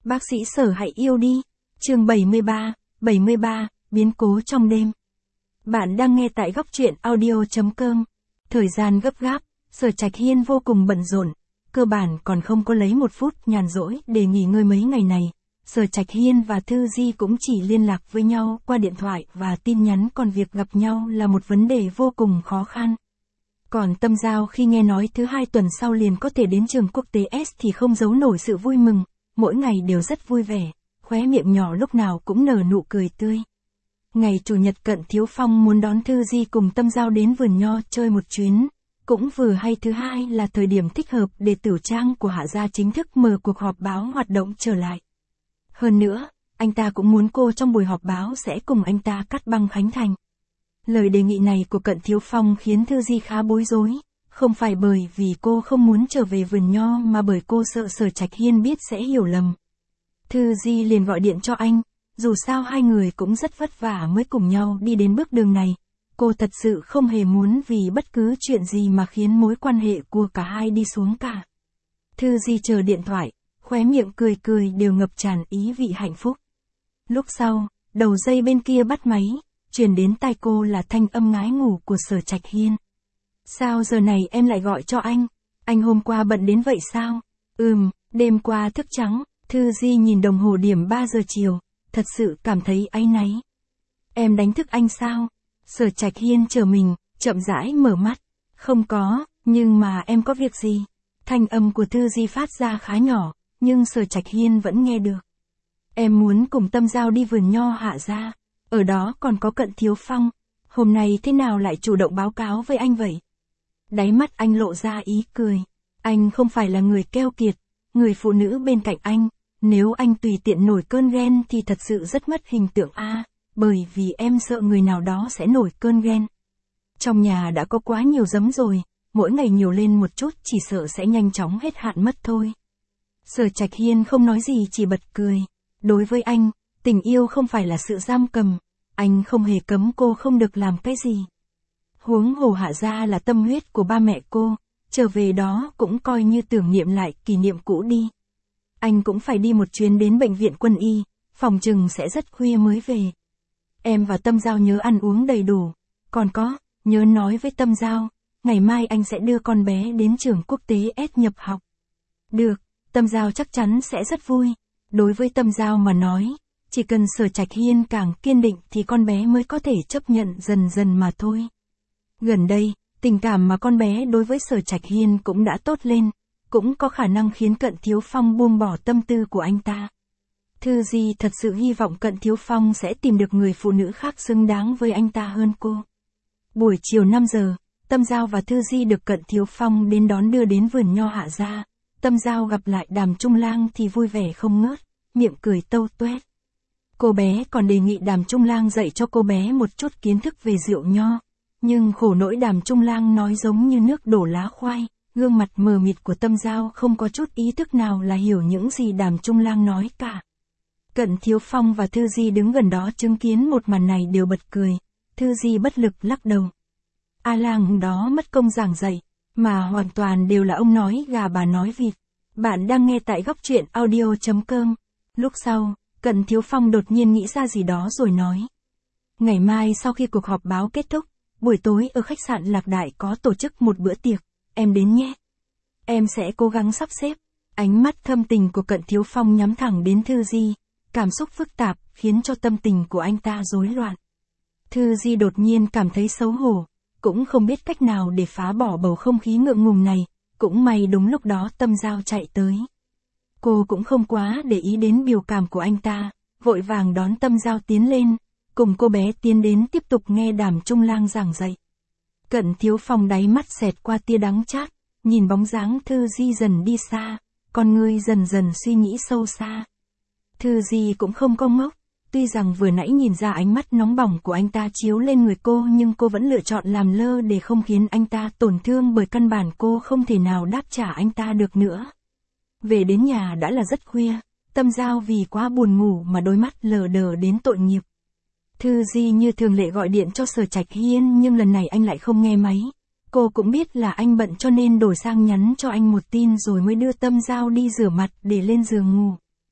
Bác sĩ Sở hãy yêu đi. Chương 73, biến cố trong đêm. Bạn đang nghe tại góc truyện audio.com. Thời gian gấp gáp, Sở Trạch Hiên vô cùng bận rộn, cơ bản còn không có lấy một phút nhàn rỗi để nghỉ ngơi mấy ngày này. Sở Trạch Hiên và Thư Di cũng chỉ liên lạc với nhau qua điện thoại và tin nhắn, còn việc gặp nhau là một vấn đề vô cùng khó khăn. Còn Tâm Giao khi nghe nói thứ 2 tuần sau liền có thể đến trường quốc tế S thì không giấu nổi sự vui mừng, mỗi ngày đều rất vui vẻ, khóe miệng nhỏ lúc nào cũng nở nụ cười tươi. Ngày Chủ nhật Cận Thiếu Phong muốn đón Thư Di cùng Tâm Giao đến vườn nho chơi một chuyến, cũng vừa hay thứ 2 là thời điểm thích hợp để Tửu Trang của Hạ gia chính thức mở cuộc họp báo hoạt động trở lại. Hơn nữa, anh ta cũng muốn cô trong buổi họp báo sẽ cùng anh ta cắt băng khánh thành. Lời đề nghị này của Cận Thiếu Phong khiến Thư Di khá bối rối, không phải bởi vì cô không muốn trở về vườn nho mà bởi cô sợ Sở Trạch Hiên biết sẽ hiểu lầm. Thư Di liền gọi điện cho anh, dù sao hai người cũng rất vất vả mới cùng nhau đi đến bước đường này, cô thật sự không hề muốn vì bất cứ chuyện gì mà khiến mối quan hệ của cả hai đi xuống cả. Thư Di chờ điện thoại, khóe miệng cười cười đều ngập tràn ý vị hạnh phúc. Lúc sau, đầu dây bên kia bắt máy, truyền đến tai cô là thanh âm ngái ngủ của Sở Trạch Hiên. Sao giờ này em lại gọi cho anh hôm qua bận đến vậy sao? Đêm qua thức trắng. Thư Di nhìn đồng hồ điểm 3 giờ chiều, thật sự cảm thấy áy náy. Em đánh thức anh sao? Sở Trạch Hiên chờ mình, chậm rãi mở mắt. Không có, nhưng mà em có việc gì? Thanh âm của Thư Di phát ra khá nhỏ, nhưng Sở Trạch Hiên vẫn nghe được. Em muốn cùng Tâm Giao đi vườn nho Hạ gia, ở đó còn có Cận Thiếu Phong, hôm nay thế nào lại chủ động báo cáo với anh vậy? Đáy mắt anh lộ ra ý cười, anh không phải là người keo kiệt, người phụ nữ bên cạnh anh, nếu anh tùy tiện nổi cơn ghen thì thật sự rất mất hình tượng bởi vì em sợ người nào đó sẽ nổi cơn ghen. Trong nhà đã có quá nhiều giấm rồi, mỗi ngày nhiều lên một chút chỉ sợ sẽ nhanh chóng hết hạn mất thôi. Sở Trạch Hiên không nói gì chỉ bật cười. Đối với anh, tình yêu không phải là sự giam cầm, anh không hề cấm cô không được làm cái gì. Huống hồ Hạ gia là tâm huyết của ba mẹ cô, trở về đó cũng coi như tưởng niệm lại kỷ niệm cũ đi. Anh cũng phải đi một chuyến đến bệnh viện quân y, phòng chừng sẽ rất khuya mới về. Em và Tâm Giao nhớ ăn uống đầy đủ, còn có, nhớ nói với Tâm Giao, ngày mai anh sẽ đưa con bé đến trường quốc tế S nhập học. Được, Tâm Giao chắc chắn sẽ rất vui. Đối với Tâm Giao mà nói, chỉ cần Sở Trạch Hiên càng kiên định thì con bé mới có thể chấp nhận dần dần mà thôi. Gần đây, tình cảm mà con bé đối với Sở Trạch Hiên cũng đã tốt lên, cũng có khả năng khiến Cận Thiếu Phong buông bỏ tâm tư của anh ta. Thư Di thật sự hy vọng Cận Thiếu Phong sẽ tìm được người phụ nữ khác xứng đáng với anh ta hơn cô. Buổi chiều 5 giờ, Tâm Giao và Thư Di được Cận Thiếu Phong đến đón đưa đến vườn nho Hạ gia. Tâm Giao gặp lại Đàm Trung Lang thì vui vẻ không ngớt, miệng cười tâu tuét. Cô bé còn đề nghị Đàm Trung Lang dạy cho cô bé một chút kiến thức về rượu nho, nhưng khổ nỗi Đàm Trung Lang nói giống như nước đổ lá khoai, gương mặt mờ mịt của Tâm Giao không có chút ý thức nào là hiểu những gì Đàm Trung Lang nói cả. Cận Thiếu Phong và Thư Di đứng gần đó chứng kiến một màn này đều bật cười, Thư Di bất lực lắc đầu. A Lang đó mất công giảng dạy, mà hoàn toàn đều là ông nói gà bà nói vịt. Bạn đang nghe tại góc truyện audio.com. Lúc sau, Cận Thiếu Phong đột nhiên nghĩ ra gì đó rồi nói. Ngày mai sau khi cuộc họp báo kết thúc, buổi tối ở khách sạn Lạc Đại có tổ chức một bữa tiệc, em đến nhé. Em sẽ cố gắng sắp xếp. Ánh mắt thâm tình của Cận Thiếu Phong nhắm thẳng đến Thư Di, cảm xúc phức tạp khiến cho tâm tình của anh ta rối loạn. Thư Di đột nhiên cảm thấy xấu hổ, cũng không biết cách nào để phá bỏ bầu không khí ngượng ngùng này, cũng may đúng lúc đó Tâm Giao chạy tới. Cô cũng không quá để ý đến biểu cảm của anh ta, vội vàng đón Tâm Giao tiến lên, cùng cô bé tiến đến tiếp tục nghe Đàm Trung Lang giảng dạy. Cận Thiếu Phong đáy mắt xẹt qua tia đắng chát, nhìn bóng dáng Thư Di dần đi xa, con ngươi dần dần suy nghĩ sâu xa. Thư Di cũng không có ngốc, tuy rằng vừa nãy nhìn ra ánh mắt nóng bỏng của anh ta chiếu lên người cô nhưng cô vẫn lựa chọn làm lơ để không khiến anh ta tổn thương bởi căn bản cô không thể nào đáp trả anh ta được nữa. Về đến nhà đã là rất khuya, Tâm Giao vì quá buồn ngủ mà đôi mắt lờ đờ đến tội nghiệp. Thư Di như thường lệ gọi điện cho Sở Trạch Hiên nhưng lần này anh lại không nghe máy. Cô cũng biết là anh bận cho nên đổi sang nhắn cho anh một tin rồi mới đưa Tâm Giao đi rửa mặt để lên giường ngủ.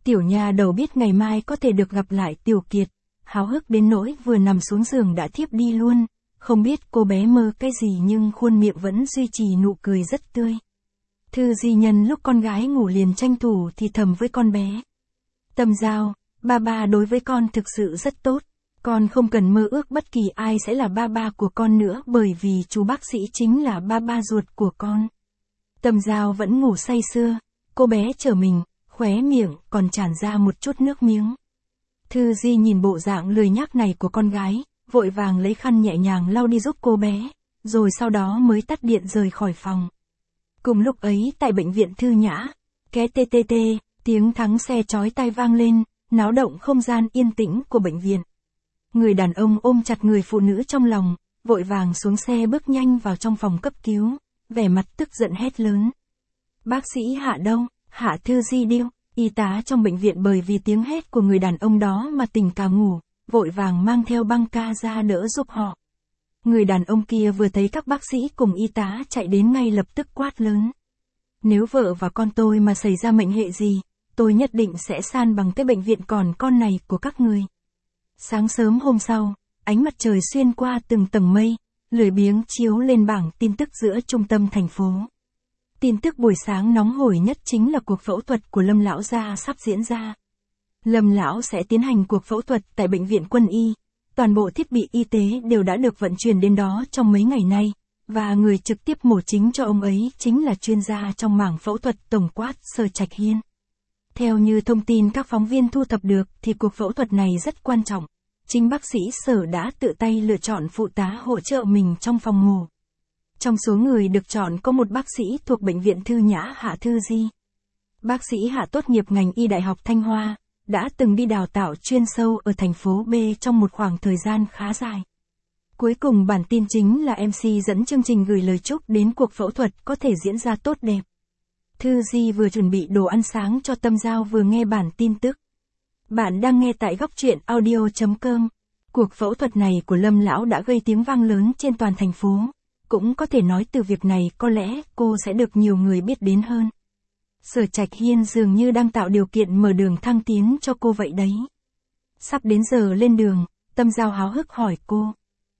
Tiểu nha đầu biết ngày mai có thể được gặp lại Tiểu Kiệt, háo hức đến nỗi vừa nằm xuống giường đã thiếp đi luôn, không biết cô bé mơ cái gì nhưng khuôn miệng vẫn duy trì nụ cười rất tươi. Thư Di nhân lúc con gái ngủ liền tranh thủ thì thầm với con bé. Tâm Giao, ba đối với con thực sự rất tốt, con không cần mơ ước bất kỳ ai sẽ là ba của con nữa bởi vì chú bác sĩ chính là ba ruột của con. Tâm Giao vẫn ngủ say sưa, cô bé trở mình, khóe miệng còn tràn ra một chút nước miếng. Thư Di nhìn bộ dạng lười nhác này của con gái, vội vàng lấy khăn nhẹ nhàng lau đi giúp cô bé, rồi sau đó mới tắt điện rời khỏi phòng. Cùng lúc ấy tại bệnh viện Thư Nhã, ké tê tê tê, tiếng thắng xe chói tai vang lên, náo động không gian yên tĩnh của bệnh viện. Người đàn ông ôm chặt người phụ nữ trong lòng, vội vàng xuống xe bước nhanh vào trong phòng cấp cứu, vẻ mặt tức giận hét lớn. Bác sĩ Hạ đâu, Hạ Thư Di điêu, y tá trong bệnh viện bởi vì tiếng hét của người đàn ông đó mà tỉnh cả ngủ, vội vàng mang theo băng ca ra đỡ giúp họ. Người đàn ông kia vừa thấy các bác sĩ cùng y tá chạy đến ngay lập tức quát lớn. Nếu vợ và con tôi mà xảy ra mệnh hệ gì, tôi nhất định sẽ san bằng cái bệnh viện còn con này của các người. Sáng sớm hôm sau, ánh mặt trời xuyên qua từng tầng mây, lười biếng chiếu lên bảng tin tức giữa trung tâm thành phố. Tin tức buổi sáng nóng hổi nhất chính là cuộc phẫu thuật của Lâm lão gia sắp diễn ra. Lâm lão sẽ tiến hành cuộc phẫu thuật tại bệnh viện Quân y. Toàn bộ thiết bị y tế đều đã được vận chuyển đến đó trong mấy ngày nay, và người trực tiếp mổ chính cho ông ấy chính là chuyên gia trong mảng phẫu thuật tổng quát Sở Trạch Hiên. Theo như thông tin các phóng viên thu thập được thì cuộc phẫu thuật này rất quan trọng. Chính bác sĩ Sở đã tự tay lựa chọn phụ tá hỗ trợ mình trong phòng mổ. Trong số người được chọn có một bác sĩ thuộc bệnh viện Thư Nhã Hạ Thư Di. Bác sĩ Hạ tốt nghiệp ngành y Đại học Thanh Hoa, đã từng đi đào tạo chuyên sâu ở thành phố B trong một khoảng thời gian khá dài. Cuối cùng bản tin chính là MC dẫn chương trình gửi lời chúc đến cuộc phẫu thuật có thể diễn ra tốt đẹp. Thư Di vừa chuẩn bị đồ ăn sáng cho Tâm Giao vừa nghe bản tin tức. Bạn đang nghe tại góc truyện audio.com. Cuộc phẫu thuật này của Lâm lão đã gây tiếng vang lớn trên toàn thành phố. Cũng có thể nói từ việc này có lẽ cô sẽ được nhiều người biết đến hơn. Sở Trạch Hiên dường như đang tạo điều kiện mở đường thăng tiến cho cô vậy đấy. Sắp đến giờ lên đường, Tâm Giao háo hức hỏi cô.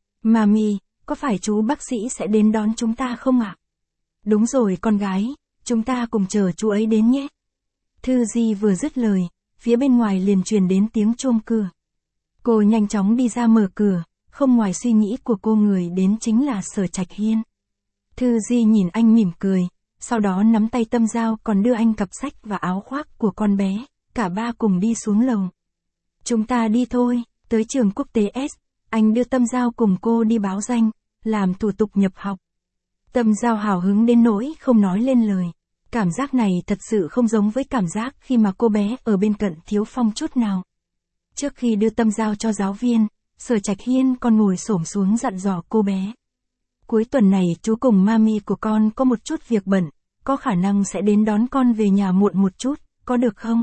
Mami, có phải chú bác sĩ sẽ đến đón chúng ta không ạ? Đúng rồi con gái, chúng ta cùng chờ chú ấy đến nhé. Thư Di vừa dứt lời, phía bên ngoài liền truyền đến tiếng chuông cửa. Cô nhanh chóng đi ra mở cửa, không ngoài suy nghĩ của cô người đến chính là Sở Trạch Hiên. Thư Di nhìn anh mỉm cười, sau đó nắm tay Tâm Giao còn đưa anh cặp sách và áo khoác của con bé, cả ba cùng đi xuống lầu. Chúng ta đi thôi, tới trường quốc tế S, anh đưa Tâm Giao cùng cô đi báo danh, làm thủ tục nhập học. Tâm Giao hào hứng đến nỗi không nói lên lời. Cảm giác này thật sự không giống với cảm giác khi mà cô bé ở bên cạnh Thiếu Phong chút nào. Trước khi đưa Tâm Giao cho giáo viên, Sở Trạch Hiên còn ngồi xổm xuống dặn dò cô bé. Cuối tuần này chú cùng mami của con có một chút việc bận, có khả năng sẽ đến đón con về nhà muộn một chút, có được không?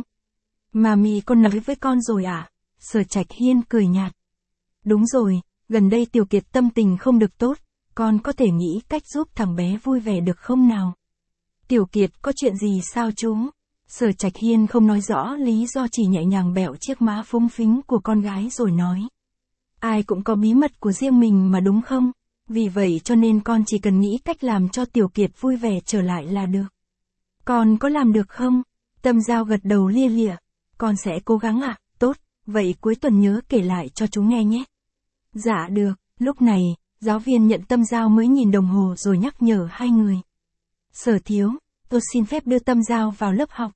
Mami con nói với con rồi à? Sở Trạch Hiên cười nhạt. Đúng rồi, gần đây Tiểu Kiệt tâm tình không được tốt, con có thể nghĩ cách giúp thằng bé vui vẻ được không nào? Tiểu Kiệt có chuyện gì sao chú? Sở Trạch Hiên không nói rõ lý do, chỉ nhẹ nhàng bẹo chiếc má phúng phính của con gái rồi nói. Ai cũng có bí mật của riêng mình mà đúng không? Vì vậy cho nên con chỉ cần nghĩ cách làm cho Tiểu Kiệt vui vẻ trở lại là được. Con có làm được không? Tâm Giao gật đầu lia lịa. Con sẽ cố gắng ạ, tốt, vậy cuối tuần nhớ kể lại cho chú nghe nhé. Dạ được, lúc này, giáo viên nhận Tâm Giao mới nhìn đồng hồ rồi nhắc nhở hai người. Sở Thiếu, tôi xin phép đưa Tâm Giao vào lớp học.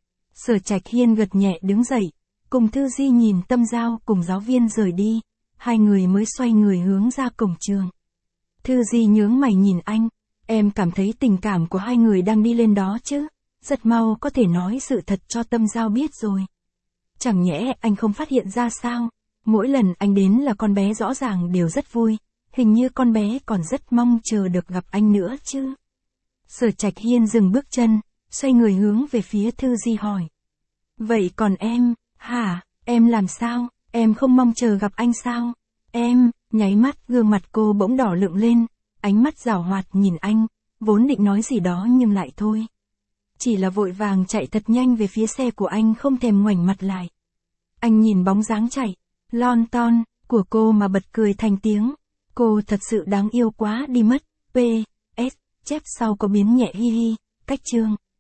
Sở Trạch Hiên gật nhẹ đứng dậy, cùng Thư Di nhìn Tâm Giao cùng giáo viên rời đi, hai người mới xoay người hướng ra cổng trường. Thư Di nhướng mày nhìn anh, em cảm thấy tình cảm của hai người đang đi lên đó chứ, rất mau có thể nói sự thật cho Tâm Giao biết rồi. Chẳng nhẽ anh không phát hiện ra sao, mỗi lần anh đến là con bé rõ ràng đều rất vui, hình như con bé còn rất mong chờ được gặp anh nữa chứ. Sở Trạch Hiên dừng bước chân, xoay người hướng về phía Thư Di hỏi. Vậy còn em, hả, em làm sao, em không mong chờ gặp anh sao? Em, nháy mắt gương mặt cô bỗng đỏ lựng lên, ánh mắt giảo hoạt nhìn anh, vốn định nói gì đó nhưng lại thôi. chỉ là vội vàng chạy thật nhanh về phía xe của anh không thèm ngoảnh mặt lại. Anh nhìn bóng dáng chạy, lon ton, của cô mà bật cười thành tiếng. Cô thật sự đáng yêu quá đi mất. P.S. Chép sau có biến nhẹ hi hi, cách chương.